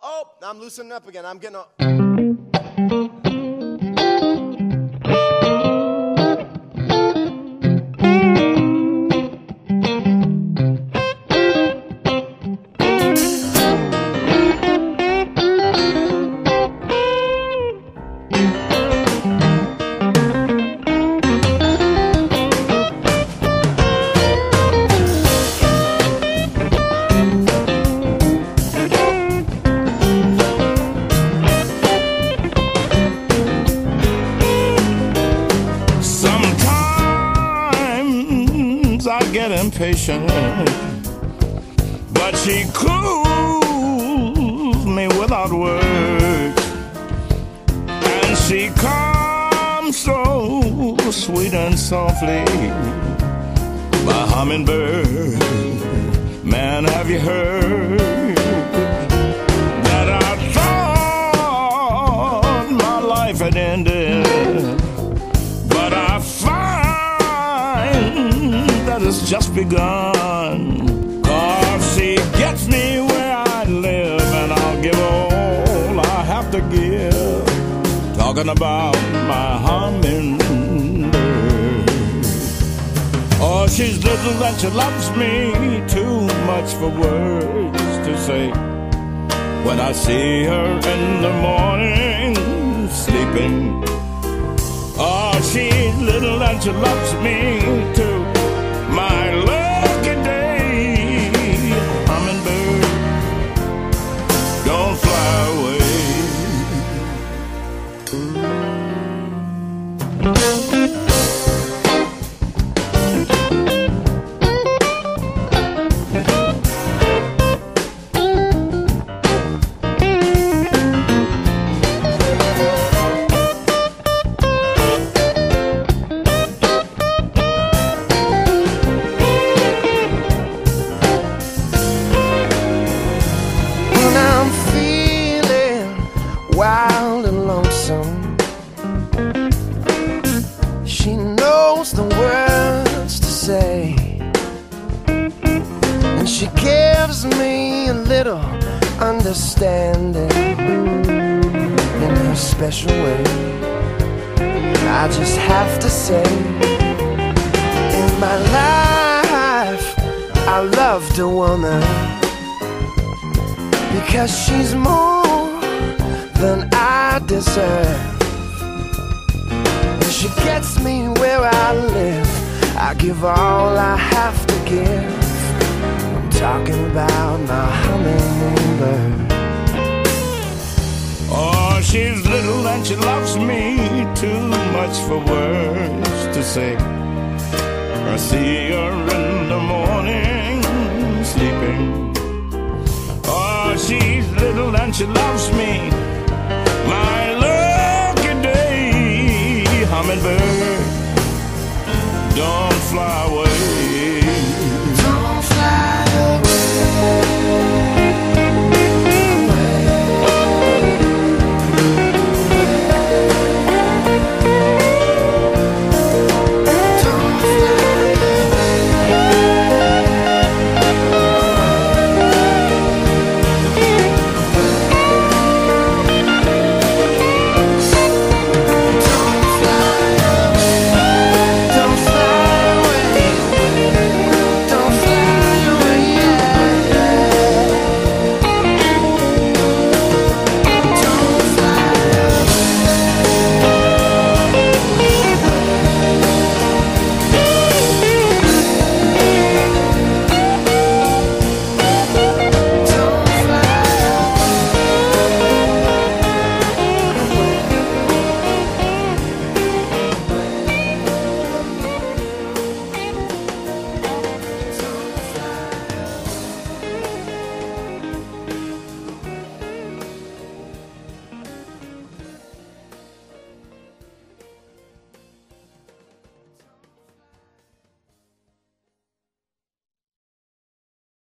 Oh, I'm loosening up again. I'm getting a... Impatient, but she cools me without words, and she comes so sweet and softly. My hummingbird, man, have you heard that I thought my life had ended, but I that has just begun. 'Cause she gets me where I live, and I'll give all I have to give. Talking about my hummingbird. Oh, she's little and she loves me too much for words to say. When I see her in the morning sleeping, oh, she's little and she loves me too. My lucky day, hummingbird, don't fly away. Wild and lonesome, she knows the words to say, and she gives me a little understanding in her special way. I just have to say, in my life I loved a woman because she's more than I deserve, and she gets me where I live. I give all I have to give. I'm talking about my hummingbird. Oh, she's little and she loves me too much for words to say. I see her in the morning sleeping. Oh, she's little and she loves me. My lucky day, hummingbird, don't fly away.